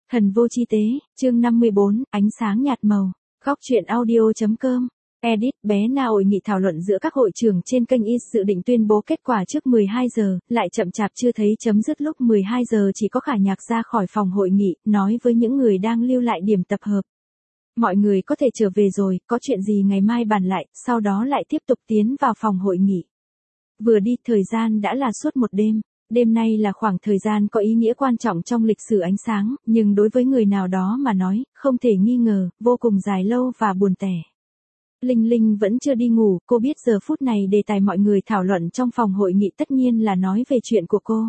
Thần vô chi tế, chương 54, ánh sáng nhạt màu. Góc truyện audio.com. Edit, bé Na hội nghị thảo luận giữa các hội trưởng trên kênh Is dự định tuyên bố kết quả trước 12 giờ, lại chậm chạp chưa thấy chấm dứt lúc 12 giờ chỉ có Khả Nhạc ra khỏi phòng hội nghị, nói với những người đang lưu lại điểm tập hợp. Mọi người có thể trở về rồi, có chuyện gì ngày mai bàn lại, sau đó lại tiếp tục tiến vào phòng hội nghị. Vừa đi, thời gian đã là suốt một đêm. Đêm nay là khoảng thời gian có ý nghĩa quan trọng trong lịch sử ánh sáng, nhưng đối với người nào đó mà nói, không thể nghi ngờ, vô cùng dài lâu và buồn tẻ. Linh Linh vẫn chưa đi ngủ, cô biết giờ phút này đề tài mọi người thảo luận trong phòng hội nghị tất nhiên là nói về chuyện của cô.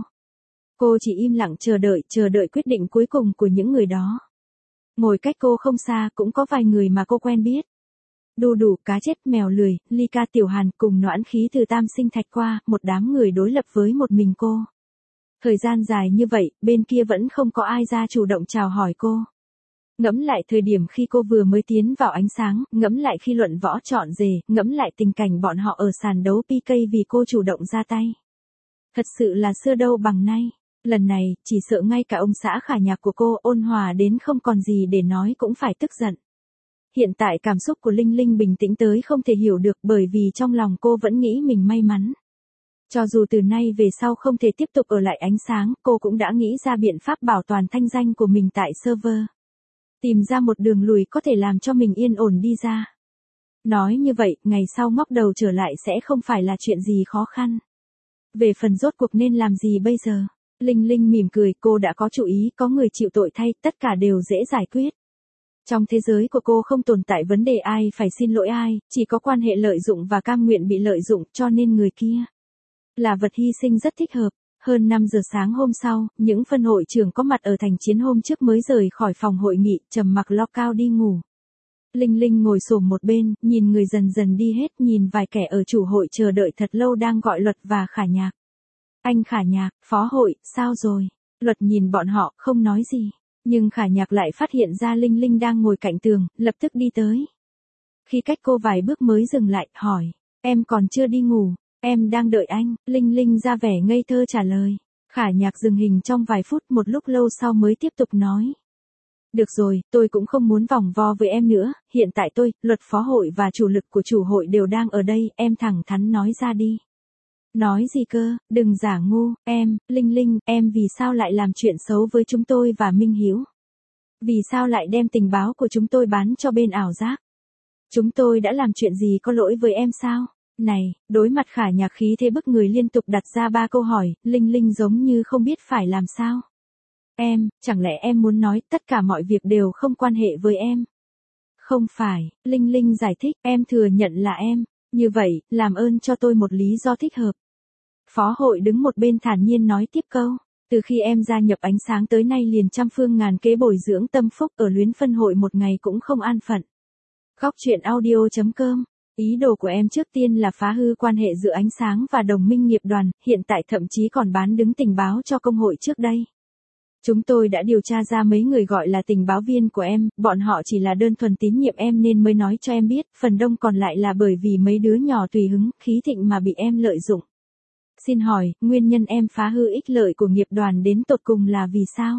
Cô chỉ im lặng chờ đợi quyết định cuối cùng của những người đó. Ngồi cách cô không xa cũng có vài người mà cô quen biết. Đu Đủ, Cá Chết, Mèo Lười, Ly Ca, Tiểu Hàn cùng Noãn Khí từ Tam Sinh Thạch qua, một đám người đối lập với một mình cô. Thời gian dài như vậy, bên kia vẫn không có ai ra chủ động chào hỏi cô. Ngẫm lại thời điểm khi cô vừa mới tiến vào ánh sáng, ngẫm lại khi luận võ chọn rể, ngẫm lại tình cảnh bọn họ ở sàn đấu PK vì cô chủ động ra tay. Thật sự là xưa đâu bằng nay. Lần này, chỉ sợ ngay cả ông xã Khả Nhạc của cô ôn hòa đến không còn gì để nói cũng phải tức giận. Hiện tại cảm xúc của Linh Linh bình tĩnh tới không thể hiểu được bởi vì trong lòng cô vẫn nghĩ mình may mắn. Cho dù từ nay về sau không thể tiếp tục ở lại ánh sáng, cô cũng đã nghĩ ra biện pháp bảo toàn thanh danh của mình tại server. Tìm ra một đường lùi có thể làm cho mình yên ổn đi ra. Nói như vậy, ngày sau ngóc đầu trở lại sẽ không phải là chuyện gì khó khăn. Về phần rốt cuộc nên làm gì bây giờ? Linh Linh mỉm cười, cô đã có chủ ý, có người chịu tội thay, tất cả đều dễ giải quyết. Trong thế giới của cô không tồn tại vấn đề ai phải xin lỗi ai, chỉ có quan hệ lợi dụng và cam nguyện bị lợi dụng, cho nên người kia là vật hy sinh rất thích hợp. Hơn 5 giờ sáng hôm sau, những phân hội trưởng có mặt ở thành chiến hôm trước mới rời khỏi phòng hội nghị, trầm mặc lo cao đi ngủ. Linh Linh ngồi xổm một bên, nhìn người dần dần đi hết, nhìn vài kẻ ở chủ hội chờ đợi thật lâu đang gọi Luật và Khả Nhạc. Anh Khả Nhạc, phó hội, sao rồi? Luật nhìn bọn họ, không nói gì. Nhưng Khả Nhạc lại phát hiện ra Linh Linh đang ngồi cạnh tường, lập tức đi tới. Khi cách cô vài bước mới dừng lại, hỏi, em còn chưa đi ngủ, em đang đợi anh. Linh Linh ra vẻ ngây thơ trả lời. Khả Nhạc dừng hình trong vài phút, một lúc lâu sau mới tiếp tục nói. Được rồi, tôi cũng không muốn vòng vo với em nữa, hiện tại tôi, Luật phó hội và chủ lực của chủ hội đều đang ở đây, em thẳng thắn nói ra đi. Nói gì cơ, đừng giả ngu, Linh Linh, em vì sao lại làm chuyện xấu với chúng tôi và Minh Hiếu? Vì sao lại đem tình báo của chúng tôi bán cho bên ảo giác? Chúng tôi đã làm chuyện gì có lỗi với em sao? Này, đối mặt Khả Nhạc khí thế bức người liên tục đặt ra 3 câu hỏi, Linh Linh giống như không biết phải làm sao. Chẳng lẽ em muốn nói tất cả mọi việc đều không quan hệ với em? Không phải, Linh Linh giải thích, em thừa nhận là em. Như vậy, làm ơn cho tôi một lý do thích hợp. Phó hội đứng một bên thản nhiên nói tiếp câu. Từ khi em gia nhập ánh sáng tới nay liền trăm phương ngàn kế bồi dưỡng tâm phúc ở luyến phân hội một ngày cũng không an phận. Góc truyện audio.com. Ý đồ của em trước tiên là phá hư quan hệ giữa ánh sáng và đồng minh nghiệp đoàn, hiện tại thậm chí còn bán đứng tình báo cho công hội trước đây. Chúng tôi đã điều tra ra mấy người gọi là tình báo viên của em, bọn họ chỉ là đơn thuần tín nhiệm em nên mới nói cho em biết, phần đông còn lại là bởi vì mấy đứa nhỏ tùy hứng, khí thịnh mà bị em lợi dụng. Xin hỏi, nguyên nhân em phá hư ích lợi của nghiệp đoàn đến tột cùng là vì sao?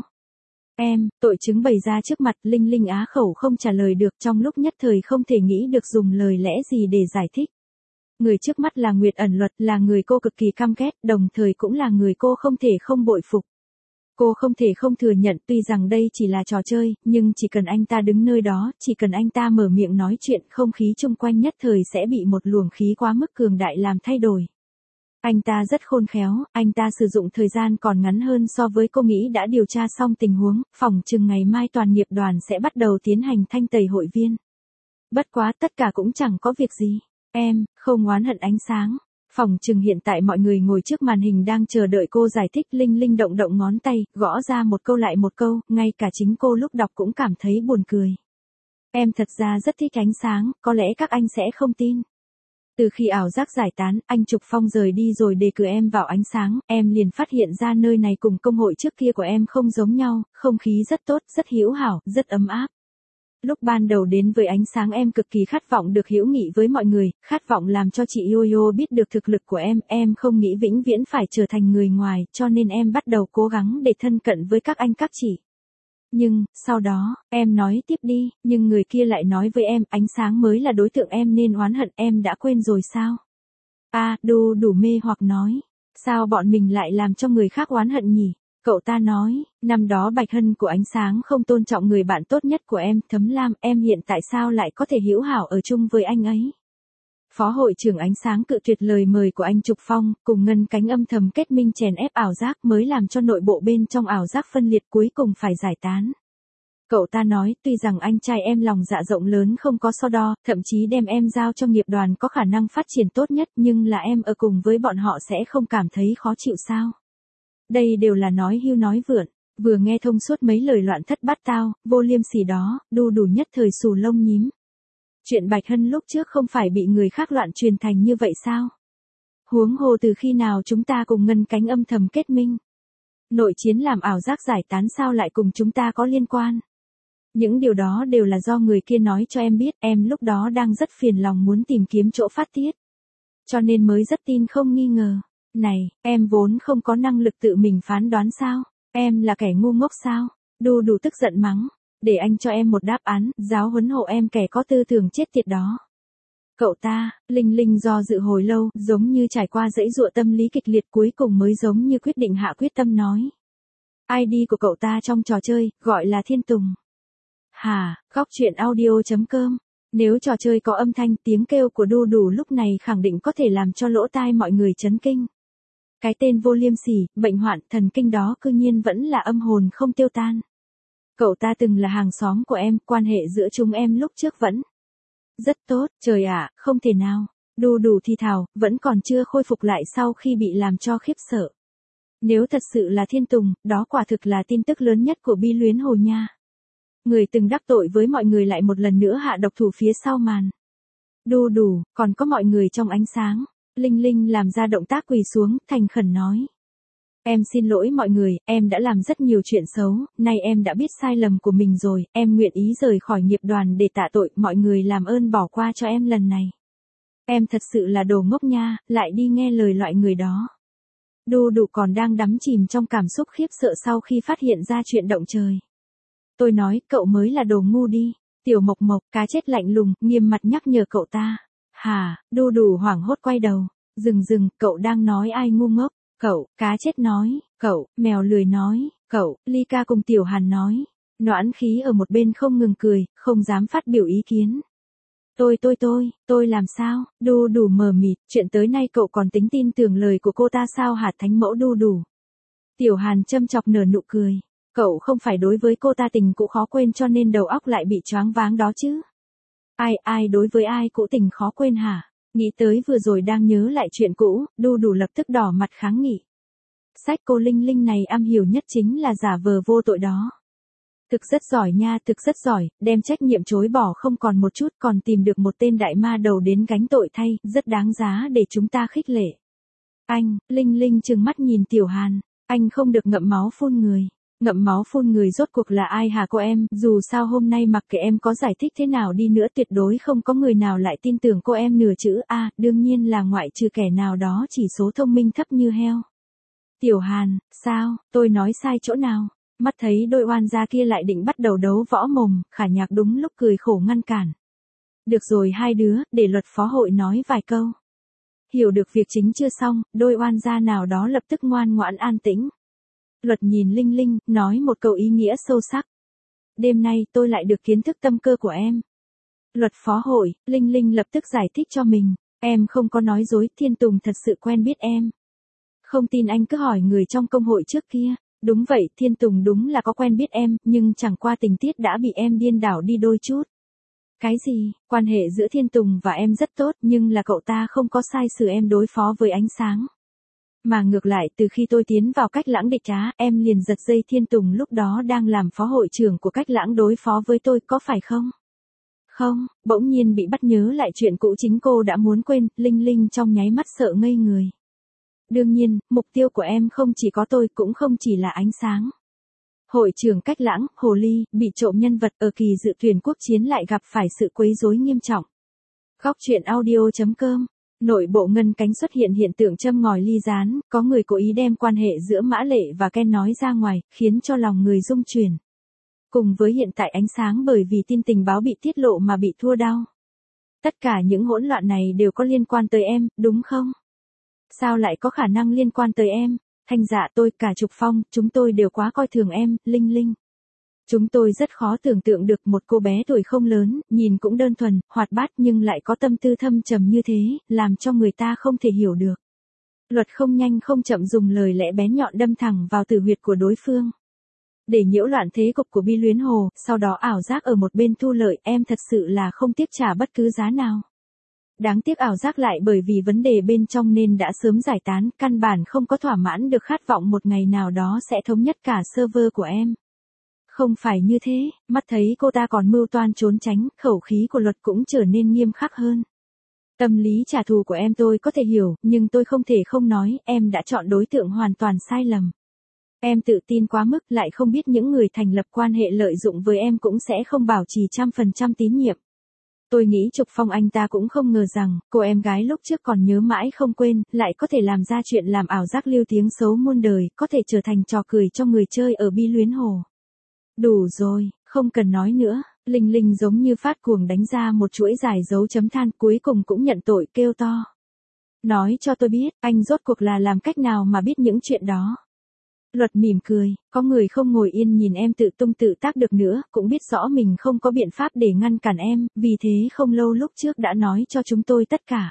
Tội chứng bày ra trước mặt, Linh Linh á khẩu không trả lời được, trong lúc nhất thời không thể nghĩ được dùng lời lẽ gì để giải thích. Người trước mắt là Nguyệt Ẩn Luật, là người cô cực kỳ căm ghét, đồng thời cũng là người cô không thể không bội phục. Cô không thể không thừa nhận tuy rằng đây chỉ là trò chơi, nhưng chỉ cần anh ta đứng nơi đó, chỉ cần anh ta mở miệng nói chuyện, không khí chung quanh nhất thời sẽ bị một luồng khí quá mức cường đại làm thay đổi. Anh ta rất khôn khéo, anh ta sử dụng thời gian còn ngắn hơn so với cô nghĩ đã điều tra xong tình huống, phỏng chừng ngày mai toàn nghiệp đoàn sẽ bắt đầu tiến hành thanh tẩy hội viên. Bất quá tất cả cũng chẳng có việc gì. Không oán hận ánh sáng. Phỏng chừng hiện tại mọi người ngồi trước màn hình đang chờ đợi cô giải thích. Linh Linh động động ngón tay, gõ ra một câu lại một câu, ngay cả chính cô lúc đọc cũng cảm thấy buồn cười. Em thật ra rất thích ánh sáng, có lẽ các anh sẽ không tin. Từ khi ảo giác giải tán, anh Trục Phong rời đi rồi đề cử em vào ánh sáng, em liền phát hiện ra nơi này cùng công hội trước kia của em không giống nhau, không khí rất tốt, rất hữu hảo, rất ấm áp. Lúc ban đầu đến với ánh sáng em cực kỳ khát vọng được hữu nghị với mọi người, khát vọng làm cho chị Yo-Yo biết được thực lực của em không nghĩ vĩnh viễn phải trở thành người ngoài, cho nên em bắt đầu cố gắng để thân cận với các anh các chị. Nhưng, sau đó, em nói tiếp đi, nhưng người kia lại nói với em, ánh sáng mới là đối tượng em nên oán hận, em đã quên rồi sao? Đu đủ mê hoặc nói, sao bọn mình lại làm cho người khác oán hận nhỉ? Cậu ta nói, năm đó Bạch Hân của ánh sáng không tôn trọng người bạn tốt nhất của em, Thấm Lam, em hiện tại sao lại có thể hữu hảo ở chung với anh ấy? Phó hội trưởng ánh sáng cự tuyệt lời mời của anh Trục Phong, cùng Ngân Cánh âm thầm kết minh chèn ép ảo giác mới làm cho nội bộ bên trong ảo giác phân liệt cuối cùng phải giải tán. Cậu ta nói, tuy rằng anh trai em lòng dạ rộng lớn không có so đo, thậm chí đem em giao cho nghiệp đoàn có khả năng phát triển tốt nhất, nhưng là em ở cùng với bọn họ sẽ không cảm thấy khó chịu sao? Đây đều là nói hưu nói vượn, vừa nghe thông suốt mấy lời loạn thất bát tao, vô liêm sỉ đó, Đu đủ nhất thời xù lông nhím. Chuyện Bạch Hân lúc trước không phải bị người khác loạn truyền thành như vậy sao? Huống hồ từ khi nào chúng ta cùng Ngân Cánh âm thầm kết minh? Nội chiến làm ảo giác giải tán sao lại cùng chúng ta có liên quan? Những điều đó đều là do người kia nói cho em biết, em lúc đó đang rất phiền lòng muốn tìm kiếm chỗ phát tiết. Cho nên mới rất tin không nghi ngờ. Này, em vốn không có năng lực tự mình phán đoán sao? Em là kẻ ngu ngốc sao? Đu đủ tức giận mắng. Để anh cho em một đáp án, giáo huấn hộ em kẻ có tư tưởng chết tiệt đó. Cậu ta, Linh Linh do dự hồi lâu, giống như trải qua dãy dụa tâm lý kịch liệt cuối cùng mới giống như quyết định hạ quyết tâm nói. ID của cậu ta trong trò chơi, gọi là Thiên Tùng. Góc truyện audio.com. Nếu trò chơi có âm thanh tiếng kêu của Đu đủ lúc này khẳng định có thể làm cho lỗ tai mọi người chấn kinh. Cái tên vô liêm sỉ, bệnh hoạn, thần kinh đó cư nhiên vẫn là âm hồn không tiêu tan. Cậu ta từng là hàng xóm của em, quan hệ giữa chúng em lúc trước vẫn rất tốt, trời ạ, không thể nào. Đu đủ thì thào, vẫn còn chưa khôi phục lại sau khi bị làm cho khiếp sợ. Nếu thật sự là Thiên Tùng, đó quả thực là tin tức lớn nhất của Bi Luyến Hồ nha. Người từng đắc tội với mọi người lại một lần nữa hạ độc thủ phía sau màn. Đu đủ, còn có mọi người trong ánh sáng. Linh Linh làm ra động tác quỳ xuống, thành khẩn nói. Em xin lỗi mọi người, em đã làm rất nhiều chuyện xấu, nay em đã biết sai lầm của mình rồi, em nguyện ý rời khỏi nghiệp đoàn để tạ tội, mọi người làm ơn bỏ qua cho em lần này. Em thật sự là đồ ngốc nha, lại đi nghe lời loại người đó. Đu đủ còn đang đắm chìm trong cảm xúc khiếp sợ sau khi phát hiện ra chuyện động trời. Tôi nói, cậu mới là đồ ngu đi. Tiểu Mộc Mộc, cá chết lạnh lùng, nghiêm mặt nhắc nhở cậu ta. Đu đủ hoảng hốt quay đầu. Dừng, cậu đang nói ai ngu ngốc? Cậu, cá chết nói. Cậu, mèo lười nói. Cậu, Ly Ca cùng Tiểu Hàn nói. Noãn Khí ở một bên không ngừng cười, không dám phát biểu ý kiến. Tôi làm sao? Đu đủ mờ mịt, chuyện tới nay cậu còn tính tin tưởng lời của cô ta sao hả thánh mẫu Đu đủ? Tiểu Hàn châm chọc nở nụ cười. Cậu không phải đối với cô ta tình cũ khó quên cho nên đầu óc lại bị choáng váng đó chứ? Ai đối với ai cũ tình khó quên hả? Nghĩ tới vừa rồi đang nhớ lại chuyện cũ, Đu đủ lập tức đỏ mặt kháng nghị. Sách cô Linh Linh này am hiểu nhất chính là giả vờ vô tội đó. Thực rất giỏi nha, thực rất giỏi, đem trách nhiệm chối bỏ không còn một chút, còn tìm được một tên đại ma đầu đến gánh tội thay, rất đáng giá để chúng ta khích lệ. Anh, Linh Linh trừng mắt nhìn Tiểu Hàn, anh không được ngậm máu phun người. Ngậm máu phun người rốt cuộc là ai hả cô em, dù sao hôm nay mặc kệ em có giải thích thế nào đi nữa tuyệt đối không có người nào lại tin tưởng cô em nửa chữ A, đương nhiên là ngoại trừ kẻ nào đó chỉ số thông minh thấp như heo. Tiểu Hàn, sao, tôi nói sai chỗ nào? Mắt thấy đôi oan gia kia lại định bắt đầu đấu võ mồm, Khả Nhạc đúng lúc cười khổ ngăn cản. Được rồi hai đứa, để luật phó hội nói vài câu. Hiểu được việc chính chưa xong, đôi oan gia nào đó lập tức ngoan ngoãn an tĩnh. Luật nhìn Linh Linh, nói một câu ý nghĩa sâu sắc. Đêm nay tôi lại được kiến thức tâm cơ của em. Luật phó hội, Linh Linh lập tức giải thích cho mình. Em không có nói dối, Thiên Tùng thật sự quen biết em. Không tin anh cứ hỏi người trong công hội trước kia. Đúng vậy, Thiên Tùng đúng là có quen biết em, nhưng chẳng qua tình tiết đã bị em điên đảo đi đôi chút. Cái gì, quan hệ giữa Thiên Tùng và em rất tốt, nhưng là cậu ta không có sai xử em đối phó với ánh sáng. Mà ngược lại từ khi tôi tiến vào Cách Lãng địch trá, em liền giật dây Thiên Tùng lúc đó đang làm phó hội trưởng của Cách Lãng đối phó với tôi, có phải không? Không, bỗng nhiên bị bắt nhớ lại chuyện cũ chính cô đã muốn quên, Linh Linh trong nháy mắt sợ ngây người. Đương nhiên, mục tiêu của em không chỉ có tôi cũng không chỉ là ánh sáng. Hội trưởng Cách Lãng, Hồ Ly, bị trộm nhân vật ở kỳ dự tuyển quốc chiến lại gặp phải sự quấy rối nghiêm trọng. Góc truyện audio.com. Nội bộ Ngân Cánh xuất hiện hiện tượng châm ngòi ly gián, có người cố ý đem quan hệ giữa Mã Lệ và Ken nói ra ngoài, khiến cho lòng người rung chuyển. cùng với hiện tại ánh sáng bởi vì tin tình báo bị tiết lộ mà bị thua đau. Tất cả những hỗn loạn này đều có liên quan tới em, đúng không? Sao lại có khả năng liên quan tới em? Thanh Dạ, tôi, cả Trục Phong, chúng tôi đều quá coi thường em, Linh Linh. Chúng tôi rất khó tưởng tượng được một cô bé tuổi không lớn, nhìn cũng đơn thuần, hoạt bát nhưng lại có tâm tư thâm trầm như thế, làm cho người ta không thể hiểu được. Luật không nhanh không chậm dùng lời lẽ bén nhọn đâm thẳng vào tử huyệt của đối phương. Để nhiễu loạn thế cục của Bi Luyến Hồ, sau đó ảo giác ở một bên thu lợi, em thật sự là không tiếc trả bất cứ giá nào. Đáng tiếc ảo giác lại bởi vì vấn đề bên trong nên đã sớm giải tán, căn bản không có thỏa mãn được khát vọng một ngày nào đó sẽ thống nhất cả server của em. Không phải như thế, mắt thấy cô ta còn mưu toan trốn tránh, khẩu khí của Luật cũng trở nên nghiêm khắc hơn. Tâm lý trả thù của em tôi có thể hiểu, nhưng tôi không thể không nói, em đã chọn đối tượng hoàn toàn sai lầm. Em tự tin quá mức, lại không biết những người thành lập quan hệ lợi dụng với em cũng sẽ không bảo trì 100% tín nhiệm. Tôi nghĩ Trục Phong anh ta cũng không ngờ rằng, cô em gái lúc trước còn nhớ mãi không quên, lại có thể làm ra chuyện làm ảo giác lưu tiếng xấu muôn đời, có thể trở thành trò cười cho người chơi ở Bi Luyến Hồ. Đủ rồi, không cần nói nữa. Linh Linh giống như phát cuồng đánh ra một chuỗi dài dấu chấm than, cuối cùng cũng nhận tội, kêu to. Nói cho tôi biết, anh rốt cuộc là làm cách nào mà biết những chuyện đó. Luật mỉm cười, có người không ngồi yên nhìn em tự tung tự tác được nữa, cũng biết rõ mình không có biện pháp để ngăn cản em, vì thế không lâu lúc trước đã nói cho chúng tôi tất cả.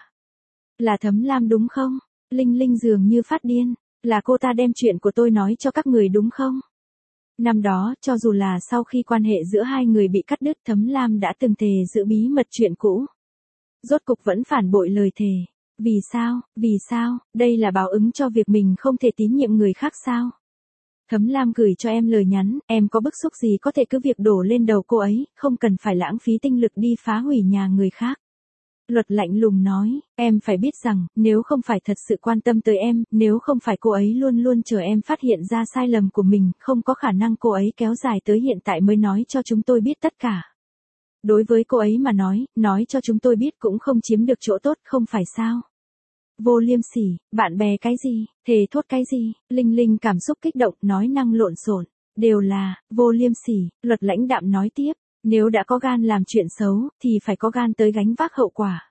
Là Thấm Lam đúng không? Linh Linh dường như phát điên, là cô ta đem chuyện của tôi nói cho các người đúng không? Năm đó, cho dù là sau khi quan hệ giữa hai người bị cắt đứt, Thấm Lam đã từng thề giữ bí mật chuyện cũ. Rốt cục vẫn phản bội lời thề. Vì sao, vì sao, đây là báo ứng cho việc mình không thể tín nhiệm người khác sao? Thấm Lam gửi cho em lời nhắn, em có bức xúc gì có thể cứ việc đổ lên đầu cô ấy, không cần phải lãng phí tinh lực đi phá hủy nhà người khác. Luật lạnh lùng nói, em phải biết rằng, nếu không phải thật sự quan tâm tới em, nếu không phải cô ấy luôn luôn chờ em phát hiện ra sai lầm của mình, không có khả năng cô ấy kéo dài tới hiện tại mới nói cho chúng tôi biết tất cả. Đối với cô ấy mà nói cho chúng tôi biết cũng không chiếm được chỗ tốt, không phải sao? Vô liêm sỉ, bạn bè cái gì, thề thốt cái gì, Linh Linh cảm xúc kích động, nói năng lộn xộn, đều là, vô liêm sỉ, Luật lãnh đạm nói tiếp, nếu đã có gan làm chuyện xấu, thì phải có gan tới gánh vác hậu quả.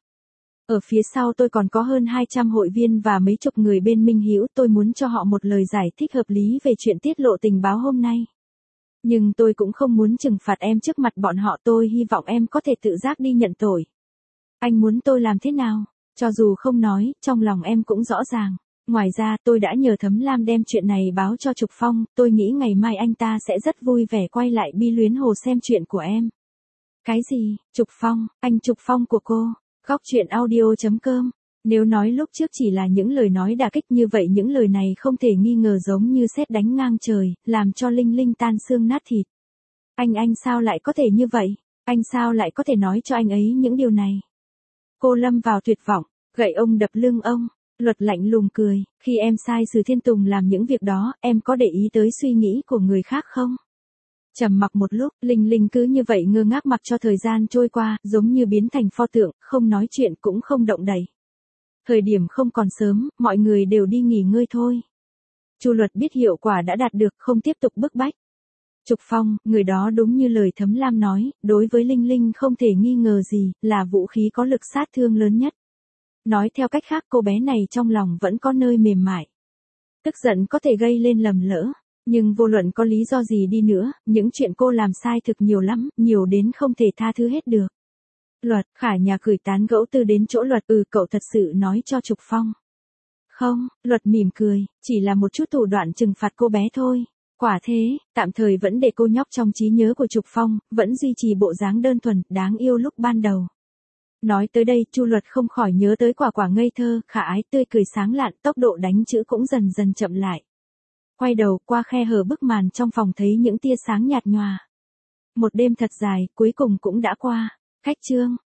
Ở phía sau tôi còn có hơn 200 hội viên và mấy chục người bên Minh Hữu, tôi muốn cho họ một lời giải thích hợp lý về chuyện tiết lộ tình báo hôm nay. Nhưng tôi cũng không muốn trừng phạt em trước mặt bọn họ, tôi hy vọng em có thể tự giác đi nhận tội. Anh muốn tôi làm thế nào? Cho dù không nói, trong lòng em cũng rõ ràng. Ngoài ra, tôi đã nhờ Thấm Lam đem chuyện này báo cho Trục Phong, tôi nghĩ ngày mai anh ta sẽ rất vui vẻ quay lại Bi Luyến Hồ xem chuyện của em. Cái gì, Trục Phong, anh Trục Phong của cô? Góc truyện audio.com. Nếu nói lúc trước chỉ là những lời nói đả kích như vậy, những lời này không thể nghi ngờ giống như sét đánh ngang trời, làm cho Linh Linh tan xương nát thịt. Anh sao lại có thể như vậy? Anh sao lại có thể nói cho anh ấy những điều này? Cô lâm vào tuyệt vọng, gậy ông đập lưng ông. Luật lạnh lùng cười, khi em sai Sử Thiên Tùng làm những việc đó, em có để ý tới suy nghĩ của người khác không? Trầm mặc một lúc, Linh Linh cứ như vậy ngơ ngác mặc cho thời gian trôi qua, giống như biến thành pho tượng, không nói chuyện cũng không động đậy. Thời điểm không còn sớm, mọi người đều đi nghỉ ngơi thôi. Chu Luật biết hiệu quả đã đạt được, không tiếp tục bức bách. Trục Phong, người đó đúng như lời Thấm Lam nói, đối với Linh Linh không thể nghi ngờ gì, là vũ khí có lực sát thương lớn nhất. Nói theo cách khác, cô bé này trong lòng vẫn có nơi mềm mại. Tức giận có thể gây lên lầm lỡ, nhưng vô luận có lý do gì đi nữa, những chuyện cô làm sai thực nhiều lắm, nhiều đến không thể tha thứ hết được. Luật, Khả nhà cười tán gẫu từ đến chỗ Luật, cậu thật sự nói cho Trục Phong. Không, Luật mỉm cười, chỉ là một chút thủ đoạn trừng phạt cô bé thôi. Quả thế, tạm thời vẫn để cô nhóc trong trí nhớ của Trục Phong, vẫn duy trì bộ dáng đơn thuần, đáng yêu lúc ban đầu. Nói tới đây, Chu Luật không khỏi nhớ tới quả quả ngây thơ, khả ái, tươi cười sáng lạn, tốc độ đánh chữ cũng dần dần chậm lại. Quay đầu qua khe hở bức màn trong phòng thấy những tia sáng nhạt nhòa. Một đêm thật dài, cuối cùng cũng đã qua. Khách chương.